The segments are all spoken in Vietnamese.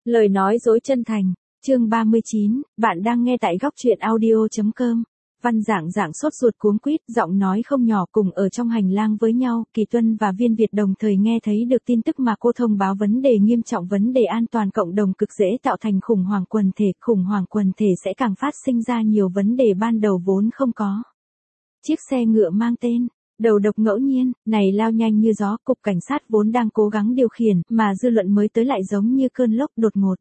Lời nói dối chân thành, chương 39, bạn đang nghe tại góc truyện audio.com. Văn Giảng sốt ruột cuống quýt, giọng nói không nhỏ cùng ở trong hành lang với nhau, Kỳ Tuân và Viên Việt đồng thời nghe thấy được tin tức mà cô thông báo vấn đề nghiêm trọng, vấn đề an toàn cộng đồng cực dễ tạo thành khủng hoảng quần thể sẽ càng phát sinh ra nhiều vấn đề ban đầu vốn không có. Chiếc xe ngựa mang tên Đầu độc ngẫu nhiên, này lao nhanh như gió, cục cảnh sát vốn đang cố gắng điều khiển, mà dư luận mới tới lại giống như cơn lốc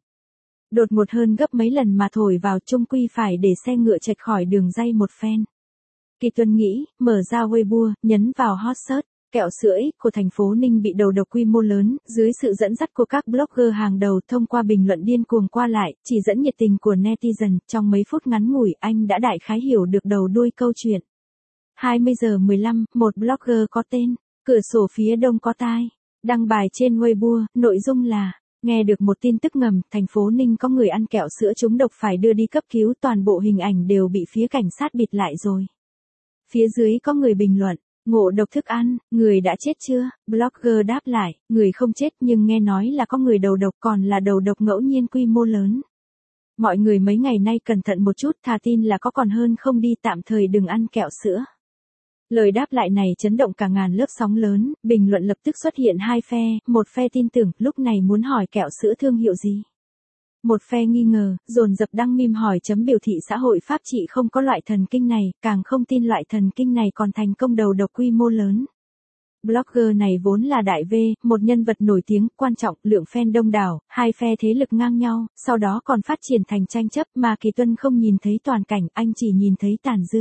đột ngột hơn gấp mấy lần mà thổi vào, chung quy phải để xe ngựa chệch khỏi đường ray một phen. Kỳ Tuân nghĩ, mở ra Weibo, nhấn vào hot search, kẹo sữa X của thành phố Ninh bị đầu độc quy mô lớn, dưới sự dẫn dắt của các blogger hàng đầu thông qua bình luận điên cuồng qua lại, chỉ dẫn nhiệt tình của netizen, trong mấy phút ngắn ngủi anh đã đại khái hiểu được đầu đuôi câu chuyện. 20 giờ 15, một blogger có tên Cửa sổ phía đông có tai đăng bài trên Weibo, nội dung là: nghe được một tin tức ngầm, thành phố Ninh có người ăn kẹo sữa trúng độc phải đưa đi cấp cứu, toàn bộ hình ảnh đều bị phía cảnh sát bịt lại rồi. Phía dưới có người bình luận: ngộ độc thức ăn, người đã chết chưa? Blogger đáp lại: người không chết nhưng nghe nói là có người đầu độc, còn là đầu độc ngẫu nhiên quy mô lớn. Mọi người mấy ngày nay cẩn thận một chút, thà tin là có còn hơn không đi, tạm thời đừng ăn kẹo sữa. Lời đáp lại này chấn động cả ngàn lớp sóng lớn, bình luận lập tức xuất hiện hai phe, một phe tin tưởng, lúc này muốn hỏi kẹo sữa thương hiệu gì. Một phe nghi ngờ, dồn dập đăng meme hỏi chấm biểu thị xã hội pháp trị không có loại thần kinh này, càng không tin loại thần kinh này còn thành công đầu độc quy mô lớn. Blogger này vốn là đại V, một nhân vật nổi tiếng, quan trọng, lượng fan đông đảo, hai phe thế lực ngang nhau, sau đó còn phát triển thành tranh chấp mà Kỳ Tuân không nhìn thấy toàn cảnh, anh chỉ nhìn thấy tàn dư.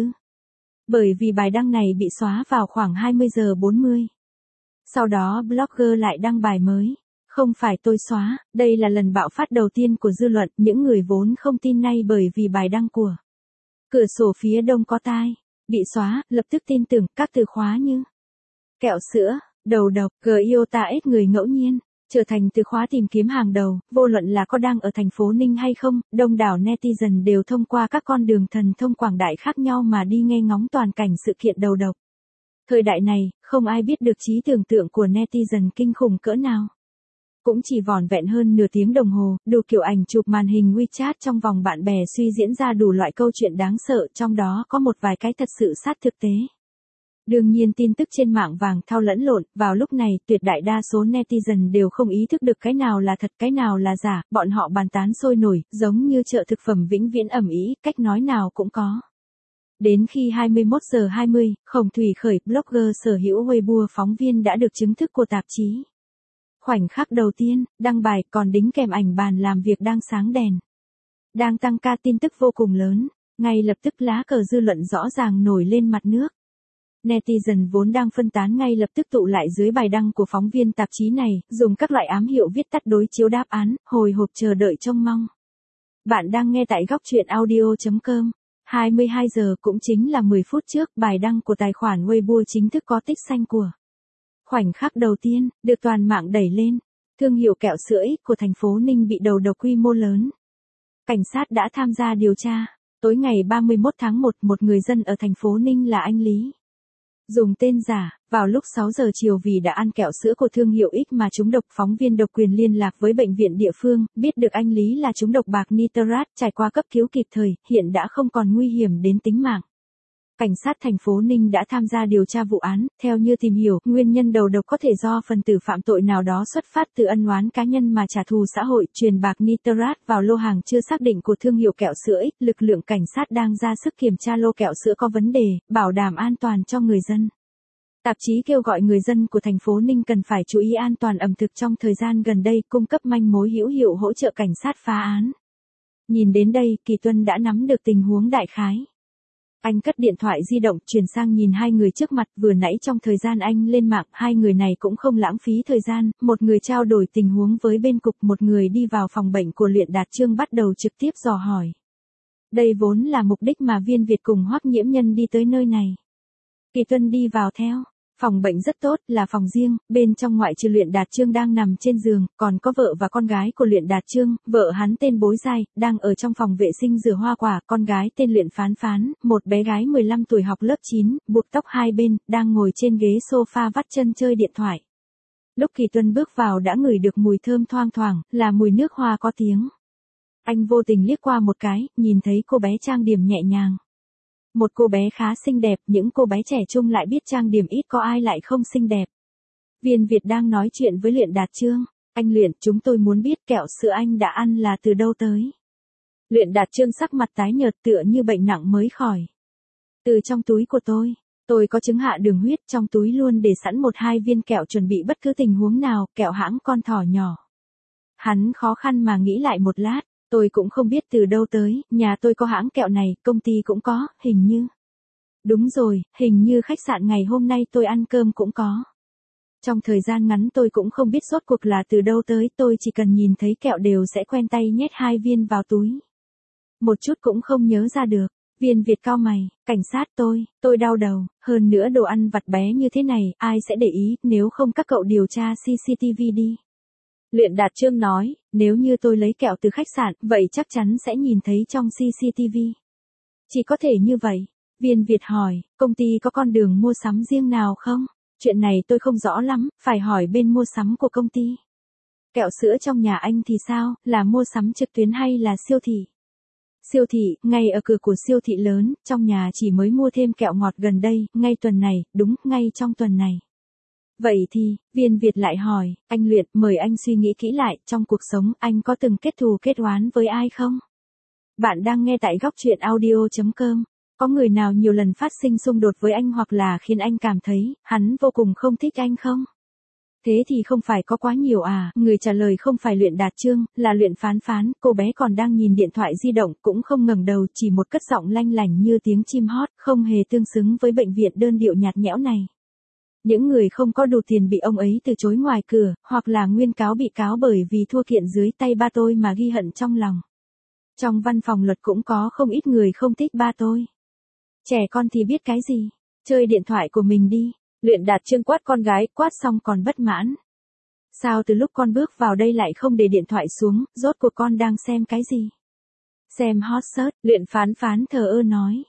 Bởi vì bài đăng này bị xóa vào khoảng 20 giờ 40. Sau đó blogger lại đăng bài mới. Không phải tôi xóa, đây là lần bạo phát đầu tiên của dư luận, những người vốn không tin nay bởi vì bài đăng của Cửa sổ phía đông có tai bị xóa, lập tức tin tưởng các từ khóa như kẹo sữa, đầu độc, Giota S người ngẫu nhiên, trở thành từ khóa tìm kiếm hàng đầu, vô luận là có đang ở thành phố Ninh hay không, đông đảo netizen đều thông qua các con đường thần thông quảng đại khác nhau mà đi nghe ngóng toàn cảnh sự kiện đầu độc. Thời đại này, không ai biết được trí tưởng tượng của netizen kinh khủng cỡ nào. Cũng chỉ vỏn vẹn hơn nửa tiếng đồng hồ, đủ kiểu ảnh chụp màn hình WeChat trong vòng bạn bè suy diễn ra đủ loại câu chuyện đáng sợ, trong đó có một vài cái thật sự sát thực tế. Đương nhiên tin tức trên mạng vàng thao lẫn lộn, vào lúc này tuyệt đại đa số netizen đều không ý thức được cái nào là thật cái nào là giả, bọn họ bàn tán sôi nổi, giống như chợ thực phẩm vĩnh viễn ầm ĩ, cách nói nào cũng có. Đến khi 21 giờ 20, Khổng Thủy Khởi, blogger sở hữu Weibo phóng viên đã được chứng thực của tạp chí. Khoảnh khắc đầu tiên, đăng bài còn đính kèm ảnh bàn làm việc đang sáng đèn. Đang tăng ca tin tức vô cùng lớn, ngay lập tức lá cờ dư luận rõ ràng nổi lên mặt nước. Netizen vốn đang phân tán ngay lập tức tụ lại dưới bài đăng của phóng viên tạp chí này, dùng các loại ám hiệu viết tắt đối chiếu đáp án, hồi hộp chờ đợi trông mong. Bạn đang nghe tại góc truyện audio.com. 22 giờ cũng chính là 10 phút trước, bài đăng của tài khoản Weibo chính thức có tích xanh của. Khoảnh khắc đầu tiên, được toàn mạng đẩy lên. Thương hiệu kẹo sữa X của thành phố Ninh bị đầu độc quy mô lớn. Cảnh sát đã tham gia điều tra. Tối ngày 31 tháng 1, một người dân ở thành phố Ninh là anh Lý. Dùng tên giả, vào lúc 6 giờ chiều vì đã ăn kẹo sữa của thương hiệu X mà trúng độc, phóng viên độc quyền liên lạc với bệnh viện địa phương, biết được anh Lý là trúng độc bạc nitrat, trải qua cấp cứu kịp thời, hiện đã không còn nguy hiểm đến tính mạng. Cảnh sát thành phố Ninh đã tham gia điều tra vụ án, theo như tìm hiểu, nguyên nhân đầu độc có thể do phần tử phạm tội nào đó xuất phát từ ân oán cá nhân mà trả thù xã hội, truyền bạc nitrat vào lô hàng chưa xác định của thương hiệu kẹo sữa X. Lực lượng cảnh sát đang ra sức kiểm tra lô kẹo sữa có vấn đề, bảo đảm an toàn cho người dân. Tạp chí kêu gọi người dân của thành phố Ninh cần phải chú ý an toàn ẩm thực trong thời gian gần đây, cung cấp manh mối hữu hiệu hỗ trợ cảnh sát phá án. Nhìn đến đây, Kỳ Tuân đã nắm được tình huống đại khái. Anh cất điện thoại di động, chuyển sang nhìn hai người trước mặt, vừa nãy trong thời gian anh lên mạng, hai người này cũng không lãng phí thời gian, một người trao đổi tình huống với bên cục, một người đi vào phòng bệnh của Luyện Đạt Trương bắt đầu trực tiếp dò hỏi. Đây vốn là mục đích mà Viên Việt cùng Hoắc Nhiễm Nhân đi tới nơi này. Kỳ Tuân đi vào theo. Phòng bệnh rất tốt, là phòng riêng, bên trong ngoại trừ Luyện Đạt Trương đang nằm trên giường, còn có vợ và con gái của Luyện Đạt Trương, vợ hắn tên Bối Giai, đang ở trong phòng vệ sinh rửa hoa quả, con gái tên Luyện Phán Phán, một bé gái 15 tuổi học lớp 9, buộc tóc hai bên, đang ngồi trên ghế sofa vắt chân chơi điện thoại. Lúc Kỳ Tuân bước vào đã ngửi được mùi thơm thoang thoảng, là mùi nước hoa có tiếng. Anh vô tình liếc qua một cái, nhìn thấy cô bé trang điểm nhẹ nhàng. Một cô bé khá xinh đẹp, những cô bé trẻ trung lại biết trang điểm ít có ai lại không xinh đẹp. Viên Việt đang nói chuyện với Luyện Đạt Trương. Anh Luyện, chúng tôi muốn biết kẹo sữa anh đã ăn là từ đâu tới. Luyện Đạt Trương sắc mặt tái nhợt tựa như bệnh nặng mới khỏi. Từ trong túi của tôi có chứng hạ đường huyết, trong túi luôn để sẵn 1-2 viên kẹo chuẩn bị bất cứ tình huống nào, kẹo hãng con thỏ nhỏ. Hắn khó khăn mà nghĩ lại một lát, tôi cũng không biết từ đâu tới, nhà tôi có hãng kẹo này, công ty cũng có, hình như. Đúng rồi, hình như khách sạn ngày hôm nay tôi ăn cơm cũng có. Trong thời gian ngắn tôi cũng không biết rốt cuộc là từ đâu tới, tôi chỉ cần nhìn thấy kẹo đều sẽ quen tay nhét 2 viên vào túi. Một chút cũng không nhớ ra được. Viên Việt cau mày, cảnh sát tôi đau đầu, hơn nữa đồ ăn vặt bé như thế này, ai sẽ để ý, nếu không các cậu điều tra CCTV đi. Luyện Đạt Trương nói, nếu như tôi lấy kẹo từ khách sạn, vậy chắc chắn sẽ nhìn thấy trong CCTV. Chỉ có thể như vậy. Viên Việt hỏi, công ty có con đường mua sắm riêng nào không? Chuyện này tôi không rõ lắm, phải hỏi bên mua sắm của công ty. Kẹo sữa trong nhà anh thì sao, là mua sắm trực tuyến hay là siêu thị? Siêu thị, ngay ở cửa của siêu thị lớn, trong nhà chỉ mới mua thêm kẹo ngọt gần đây, ngay tuần này, đúng, ngay trong tuần này. Vậy thì, Viên Việt lại hỏi, anh Luyện, mời anh suy nghĩ kỹ lại, trong cuộc sống anh có từng kết thù kết oán với ai không? Bạn đang nghe tại góc truyện audio.com. Có người nào nhiều lần phát sinh xung đột với anh hoặc là khiến anh cảm thấy, hắn vô cùng không thích anh không? Thế thì không phải có quá nhiều à, người trả lời không phải Luyện Đạt Trương, là Luyện Phán Phán, cô bé còn đang nhìn điện thoại di động, cũng không ngẩng đầu, chỉ một cất giọng lanh lảnh như tiếng chim hót, không hề tương xứng với bệnh viện đơn điệu nhạt nhẽo này. Những người không có đủ tiền bị ông ấy từ chối ngoài cửa, hoặc là nguyên cáo bị cáo bởi vì thua kiện dưới tay ba tôi mà ghi hận trong lòng. Trong văn phòng luật cũng có không ít người không thích ba tôi. Trẻ con thì biết cái gì, chơi điện thoại của mình đi. Luyện Đạt Trương quát con gái, quát xong còn bất mãn. Sao từ lúc con bước vào đây lại không để điện thoại xuống, rốt cuộc con đang xem cái gì? Xem hot search, Luyện Phán Phán thờ ơ nói.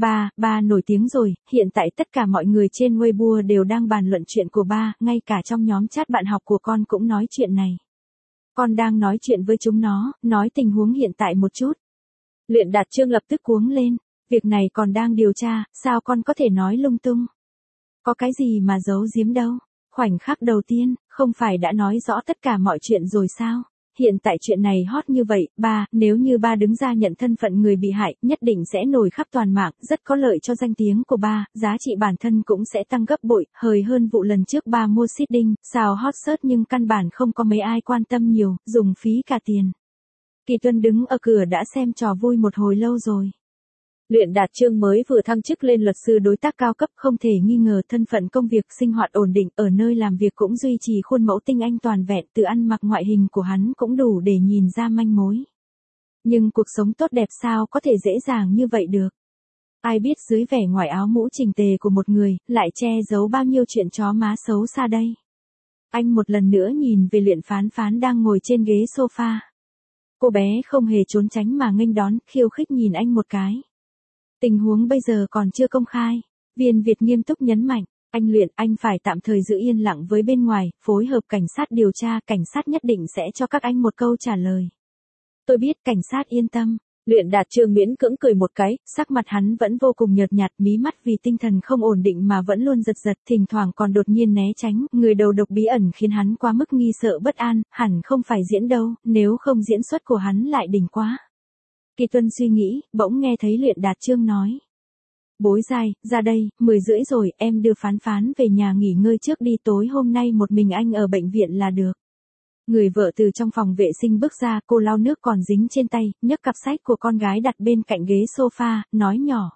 Ba nổi tiếng rồi, hiện tại tất cả mọi người trên Weibo đều đang bàn luận chuyện của ba, ngay cả trong nhóm chat bạn học của con cũng nói chuyện này. Con đang nói chuyện với chúng nó, nói tình huống hiện tại một chút. Luyện Đạt Trương lập tức cuống lên, việc này còn đang điều tra, sao con có thể nói lung tung? Có cái gì mà giấu giếm đâu. Khoảnh khắc đầu tiên, không phải đã nói rõ tất cả mọi chuyện rồi sao? Hiện tại chuyện này hot như vậy, nếu như ba đứng ra nhận thân phận người bị hại, nhất định sẽ nổi khắp toàn mạng, rất có lợi cho danh tiếng của ba, giá trị bản thân cũng sẽ tăng gấp bội, hời hơn vụ lần trước ba mua seeding, xào hot search nhưng căn bản không có mấy ai quan tâm nhiều, dùng phí cả tiền. Kỳ Tuân đứng ở cửa đã xem trò vui một hồi lâu rồi. Luyện Đạt Trương mới vừa thăng chức lên luật sư đối tác cao cấp, không thể nghi ngờ thân phận công việc sinh hoạt ổn định, ở nơi làm việc cũng duy trì khuôn mẫu tinh anh toàn vẹn, từ ăn mặc ngoại hình của hắn cũng đủ để nhìn ra manh mối. Nhưng cuộc sống tốt đẹp sao có thể dễ dàng như vậy được? Ai biết dưới vẻ ngoài áo mũ chỉnh tề của một người, lại che giấu bao nhiêu chuyện chó má xấu xa đây? Anh một lần nữa nhìn về Luyện Phán Phán đang ngồi trên ghế sofa. Cô bé không hề trốn tránh mà nghênh đón, khiêu khích nhìn anh một cái. Tình huống bây giờ còn chưa công khai. Viên Việt nghiêm túc nhấn mạnh, anh Luyện, anh phải tạm thời giữ yên lặng với bên ngoài, phối hợp cảnh sát điều tra, cảnh sát nhất định sẽ cho các anh một câu trả lời. Tôi biết, cảnh sát yên tâm. Luyện Đạt Trương miễn cưỡng cười một cái, sắc mặt hắn vẫn vô cùng nhợt nhạt, mí mắt vì tinh thần không ổn định mà vẫn luôn giật giật, thỉnh thoảng còn đột nhiên né tránh, người đầu độc bí ẩn khiến hắn quá mức nghi sợ bất an, hẳn không phải diễn đâu, nếu không diễn xuất của hắn lại đỉnh quá. Kỳ Tuân suy nghĩ, bỗng nghe thấy Luyện Đạt Trương nói. Bối Giai, ra đây, 10:30 rồi, em đưa Phán Phán về nhà nghỉ ngơi trước đi, tối hôm nay một mình anh ở bệnh viện là được. Người vợ từ trong phòng vệ sinh bước ra, cô lau nước còn dính trên tay, nhấc cặp sách của con gái đặt bên cạnh ghế sofa, nói nhỏ.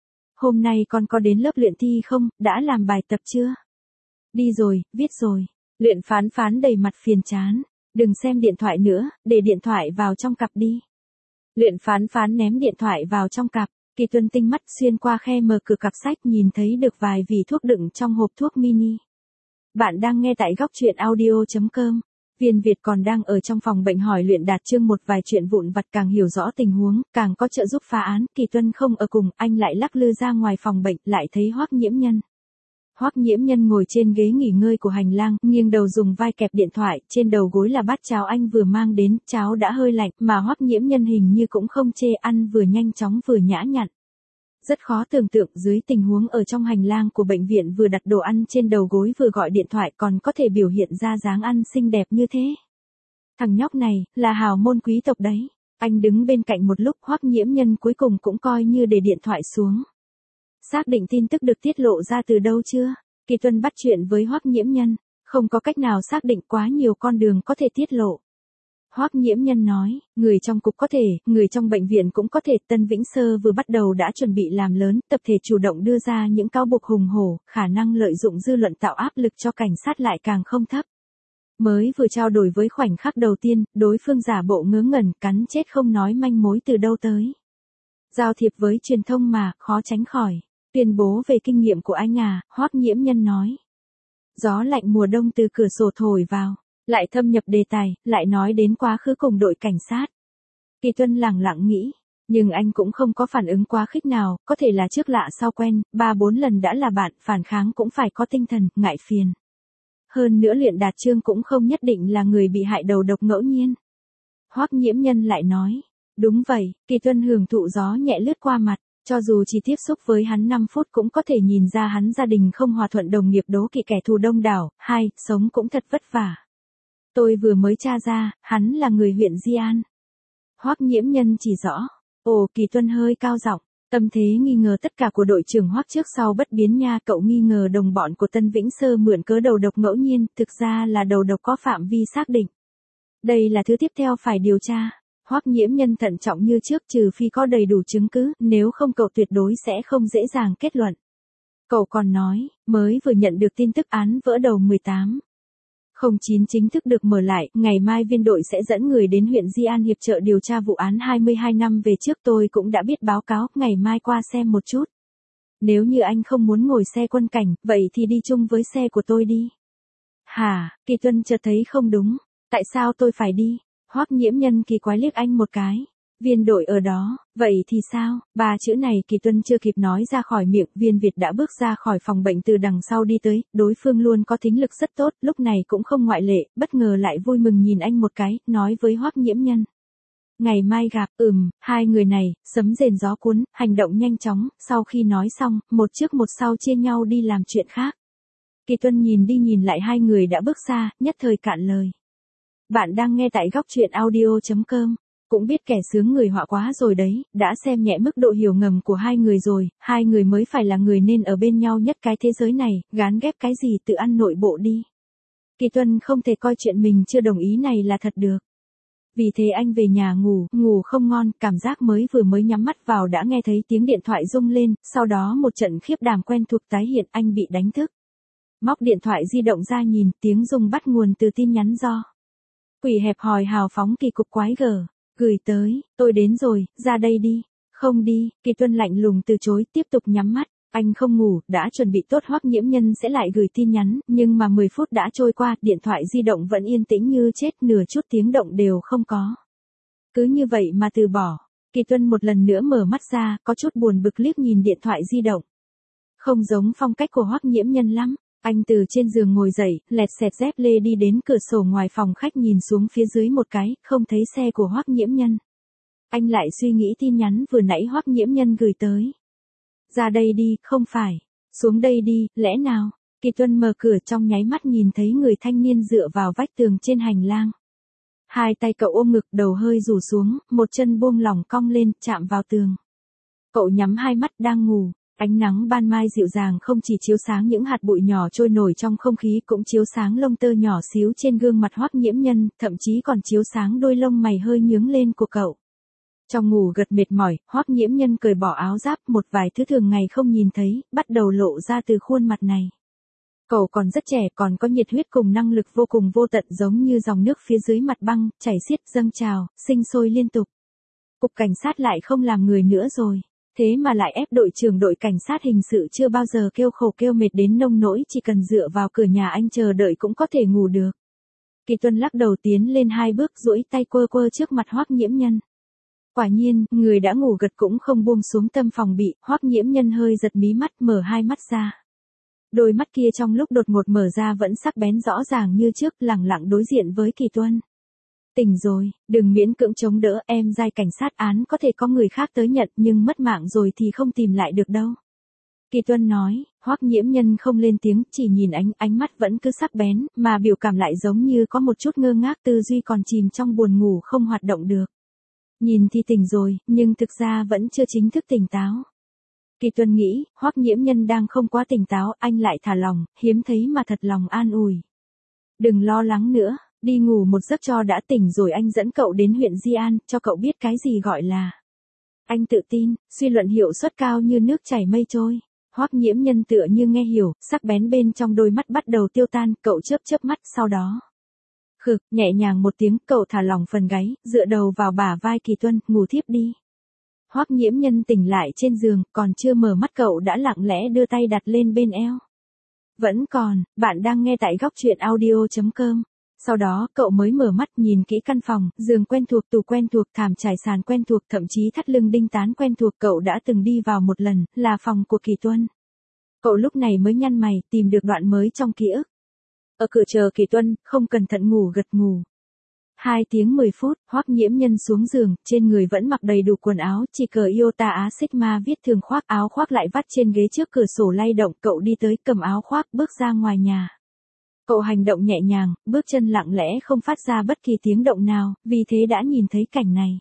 Hôm nay con có đến lớp luyện thi không, đã làm bài tập chưa? Đi rồi, viết rồi. Luyện Phán Phán đầy mặt phiền chán. Đừng xem điện thoại nữa, để điện thoại vào trong cặp đi. Luyện Phán Phán ném điện thoại vào trong cặp. Kỳ Tuân tinh mắt xuyên qua khe mở cửa cặp sách nhìn thấy được vài vỉ thuốc đựng trong hộp thuốc mini. Bạn đang nghe tại góc truyện audio.com. Viên Việt còn đang ở trong phòng bệnh hỏi Luyện Đạt Trương một vài chuyện vụn vặt, càng hiểu rõ tình huống, càng có trợ giúp phá án. Kỳ Tuân không ở cùng, anh lại lắc lư ra ngoài phòng bệnh, lại thấy Hoắc Nhiễm Nhân. Hoắc Nghiễm Nhân ngồi trên ghế nghỉ ngơi của hành lang, nghiêng đầu dùng vai kẹp điện thoại, trên đầu gối là bát cháo anh vừa mang đến, cháo đã hơi lạnh, mà Hoắc Nghiễm Nhân hình như cũng không chê, ăn vừa nhanh chóng vừa nhã nhặn. Rất khó tưởng tượng dưới tình huống ở trong hành lang của bệnh viện vừa đặt đồ ăn trên đầu gối vừa gọi điện thoại còn có thể biểu hiện ra dáng ăn xinh đẹp như thế. Thằng nhóc này, là hào môn quý tộc đấy. Anh đứng bên cạnh một lúc, Hoắc Nghiễm Nhân cuối cùng cũng coi như để điện thoại xuống. Xác định tin tức được tiết lộ ra từ đâu chưa? Kỳ Tuân bắt chuyện với Hoắc Nghiễm Nhân, không có cách nào xác định, quá nhiều con đường có thể tiết lộ. Hoắc Nghiễm Nhân nói, người trong cục có thể, người trong bệnh viện cũng có thể. Tân Vĩnh Sơ vừa bắt đầu đã chuẩn bị làm lớn, tập thể chủ động đưa ra những cáo buộc hùng hổ, khả năng lợi dụng dư luận tạo áp lực cho cảnh sát lại càng không thấp. Mới vừa trao đổi với khoảnh khắc đầu tiên, đối phương giả bộ ngớ ngẩn, cắn chết không nói manh mối từ đâu tới. Giao thiệp với truyền thông mà, khó tránh khỏi. Tuyên bố về kinh nghiệm của anh à, Hoắc Nghiễm Nhân nói. Gió lạnh mùa đông từ cửa sổ thổi vào, lại thâm nhập đề tài, lại nói đến quá khứ cùng đội cảnh sát. Kỳ Tuân lẳng lặng nghĩ, nhưng anh cũng không có phản ứng quá khích nào, có thể là trước lạ sau quen, 3-4 lần đã là bạn, phản kháng cũng phải có tinh thần, ngại phiền. Hơn nữa Luyện Đạt Trương cũng không nhất định là người bị hại đầu độc ngẫu nhiên. Hoắc Nghiễm Nhân lại nói, đúng vậy. Kỳ Tuân hưởng thụ gió nhẹ lướt qua mặt, cho dù chỉ tiếp xúc với hắn 5 phút cũng có thể nhìn ra hắn gia đình không hòa thuận, đồng nghiệp đố kỵ, kẻ thù đông đảo, sống cũng thật vất vả. Tôi vừa mới tra ra, hắn là người huyện Di An. Hoắc Nghiễm Nhân chỉ rõ. Ồ, Kỳ Tuân hơi cao giọng, tâm thế nghi ngờ tất cả của đội trưởng Hoắc trước sau bất biến nha. Cậu nghi ngờ đồng bọn của Tân Vĩnh Sơ mượn cớ đầu độc ngẫu nhiên, thực ra là đầu độc có phạm vi xác định. Đây là thứ tiếp theo phải điều tra. Hoắc Nghiễm Nhân thận trọng như trước, trừ phi có đầy đủ chứng cứ, nếu không cậu tuyệt đối sẽ không dễ dàng kết luận. Cậu còn nói, mới vừa nhận được tin tức án vỡ đầu 18/09 chính thức được mở lại, ngày mai viên đội sẽ dẫn người đến huyện Di An hiệp trợ điều tra vụ án 22 năm về trước. Tôi cũng đã biết báo cáo, ngày mai qua xem một chút. Nếu như anh không muốn ngồi xe quân cảnh, vậy thì đi chung với xe của tôi đi. Hả? Kỳ Tuân chợt thấy không đúng. Tại sao tôi phải đi? Hoắc Nghiễm Nhân kỳ quái liếc anh một cái. Viên đội ở đó, vậy thì sao? 3 chữ này Kỳ Tuân chưa kịp nói ra khỏi miệng, Viên Việt đã bước ra khỏi phòng bệnh từ đằng sau đi tới, đối phương luôn có thính lực rất tốt, lúc này cũng không ngoại lệ, bất ngờ lại vui mừng nhìn anh một cái, nói với Hoắc Nghiễm Nhân. Ngày mai gặp. Hai người này, sấm rền gió cuốn, hành động nhanh chóng, sau khi nói xong, một trước một sau chia nhau đi làm chuyện khác. Kỳ Tuân nhìn đi nhìn lại hai người đã bước xa, nhất thời cạn lời. Bạn đang nghe tại góc truyện audio.com. Cũng biết kẻ sướng người họa quá rồi đấy, đã xem nhẹ mức độ hiểu ngầm của hai người rồi, hai người mới phải là người nên ở bên nhau nhất cái thế giới này, gán ghép cái gì tự ăn nội bộ đi. Kỳ Tuân không thể coi chuyện mình chưa đồng ý này là thật được. Vì thế anh về nhà ngủ không ngon, cảm giác vừa mới nhắm mắt vào đã nghe thấy tiếng điện thoại rung lên, sau đó một trận khiếp đảm quen thuộc tái hiện, anh bị đánh thức. Móc điện thoại di động ra nhìn, tiếng rung bắt nguồn từ tin nhắn do Quỷ hẹp hòi hào phóng kỳ cục quái gửi tới, tôi đến rồi, ra đây đi. Không đi, Kỳ Tuân lạnh lùng từ chối, tiếp tục nhắm mắt. Anh không ngủ, đã chuẩn bị tốt Hoắc Nghiễm Nhân sẽ lại gửi tin nhắn, nhưng mà 10 phút đã trôi qua, điện thoại di động vẫn yên tĩnh như chết, nửa chút tiếng động đều không có. Cứ như vậy mà từ bỏ. Kỳ Tuân một lần nữa mở mắt ra, có chút buồn bực liếc nhìn điện thoại di động. Không giống phong cách của Hoắc Nghiễm Nhân lắm. Anh từ trên giường ngồi dậy, lẹt xẹt dép lê đi đến cửa sổ ngoài phòng khách nhìn xuống phía dưới một cái, không thấy xe của Hoắc Nghiễm Nhân. Anh lại suy nghĩ tin nhắn vừa nãy Hoắc Nghiễm Nhân gửi tới. Ra đây đi, không phải. Xuống đây đi, lẽ nào? Kỳ Tuân mở cửa, trong nháy mắt nhìn thấy người thanh niên dựa vào vách tường trên hành lang. Hai tay cậu ôm ngực, đầu hơi rủ xuống, một chân buông lỏng cong lên, chạm vào tường. Cậu nhắm hai mắt đang ngủ. Ánh nắng ban mai dịu dàng không chỉ chiếu sáng những hạt bụi nhỏ trôi nổi trong không khí, cũng chiếu sáng lông tơ nhỏ xíu trên gương mặt Hoắc Nghiễm Nhân, thậm chí còn chiếu sáng đôi lông mày hơi nhướng lên của cậu. Trong ngủ gật mệt mỏi, Hoắc Nghiễm Nhân cởi bỏ áo giáp, một vài thứ thường ngày không nhìn thấy, bắt đầu lộ ra từ khuôn mặt này. Cậu còn rất trẻ, còn có nhiệt huyết cùng năng lực vô cùng vô tận, giống như dòng nước phía dưới mặt băng, chảy xiết dâng trào, sinh sôi liên tục. Cục cảnh sát lại không làm người nữa rồi. Thế mà lại ép đội trưởng đội cảnh sát hình sự chưa bao giờ kêu khổ kêu mệt đến nông nỗi chỉ cần dựa vào cửa nhà anh chờ đợi cũng có thể ngủ được. Kỳ Tuân lắc đầu tiến lên 2 bước, duỗi tay quơ quơ trước mặt Hoắc Nghiễm Nhân. Quả nhiên, người đã ngủ gật cũng không buông xuống tâm phòng bị, Hoắc Nghiễm Nhân hơi giật mí mắt, mở hai mắt ra. Đôi mắt kia trong lúc đột ngột mở ra vẫn sắc bén rõ ràng như trước, lẳng lặng đối diện với Kỳ Tuân. Tỉnh rồi, đừng miễn cưỡng chống đỡ, em giai cảnh sát án có thể có người khác tới nhận nhưng mất mạng rồi thì không tìm lại được đâu. Kỳ Tuân nói, Hoắc Nhiễm Nhân không lên tiếng, chỉ nhìn ánh mắt vẫn cứ sắc bén, mà biểu cảm lại giống như có một chút ngơ ngác, tư duy còn chìm trong buồn ngủ không hoạt động được. Nhìn thì tỉnh rồi, nhưng thực ra vẫn chưa chính thức tỉnh táo. Kỳ Tuân nghĩ, Hoắc Nhiễm Nhân đang không quá tỉnh táo, anh lại thả lòng, hiếm thấy mà thật lòng an ủi. Đừng lo lắng nữa, đi ngủ một giấc cho đã, tỉnh rồi anh dẫn cậu đến huyện Di An, cho cậu biết cái gì gọi là. Anh tự tin, suy luận hiệu suất cao như nước chảy mây trôi. Hoắc Nhiễm Nhân tựa như nghe hiểu, sắc bén bên trong đôi mắt bắt đầu tiêu tan, cậu chớp chớp mắt, sau đó. Khực, nhẹ nhàng một tiếng, cậu thả lỏng phần gáy, dựa đầu vào bả vai Kỳ Tuân, ngủ thiếp đi. Hoắc Nhiễm Nhân tỉnh lại trên giường, còn chưa mở mắt cậu đã lặng lẽ đưa tay đặt lên bên eo. Vẫn còn, bạn đang nghe tại góc truyện audio.com. Sau đó, cậu mới mở mắt, nhìn kỹ căn phòng, giường quen thuộc, tủ quen thuộc, thảm trải sàn quen thuộc, thậm chí thắt lưng đinh tán quen thuộc, cậu đã từng đi vào một lần, là phòng của Kỳ Tuân. Cậu lúc này mới nhăn mày, tìm được đoạn mới trong ký ức. Ở cửa chờ Kỳ Tuân, không cẩn thận ngủ gật ngủ. 2 tiếng 10 phút, Hoắc Nhiễm Nhân xuống giường, trên người vẫn mặc đầy đủ quần áo, chỉ cờ Iota Á Sigma viết thường khoác, áo khoác lại vắt trên ghế trước cửa sổ lay động, cậu đi tới, cầm áo khoác, bước ra ngoài nhà. Cậu hành động nhẹ nhàng, bước chân lặng lẽ không phát ra bất kỳ tiếng động nào, vì thế đã nhìn thấy cảnh này.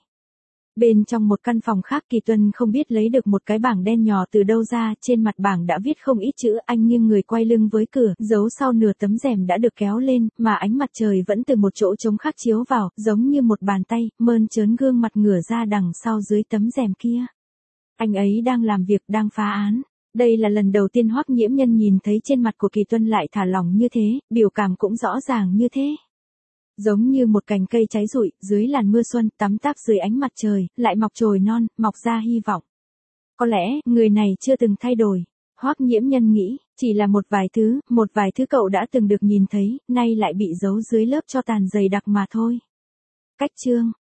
Bên trong một căn phòng khác, Kỳ Tuân không biết lấy được một cái bảng đen nhỏ từ đâu ra, trên mặt bảng đã viết không ít chữ, anh nghiêng người quay lưng với cửa, giấu sau nửa tấm rèm đã được kéo lên, mà ánh mặt trời vẫn từ một chỗ trống khác chiếu vào, giống như một bàn tay, mơn trớn gương mặt ngửa ra đằng sau dưới tấm rèm kia. Anh ấy đang làm việc, đang phá án. Đây là lần đầu tiên Hoắc Nhiễm Nhân nhìn thấy trên mặt của Kỳ Tuân lại thả lỏng như thế, biểu cảm cũng rõ ràng như thế. Giống như một cành cây cháy rụi, dưới làn mưa xuân, tắm táp dưới ánh mặt trời, lại mọc chồi non, mọc ra hy vọng. Có lẽ, người này chưa từng thay đổi. Hoắc Nhiễm Nhân nghĩ, chỉ là một vài thứ cậu đã từng được nhìn thấy, nay lại bị giấu dưới lớp tro tàn dày đặc mà thôi. Cách chương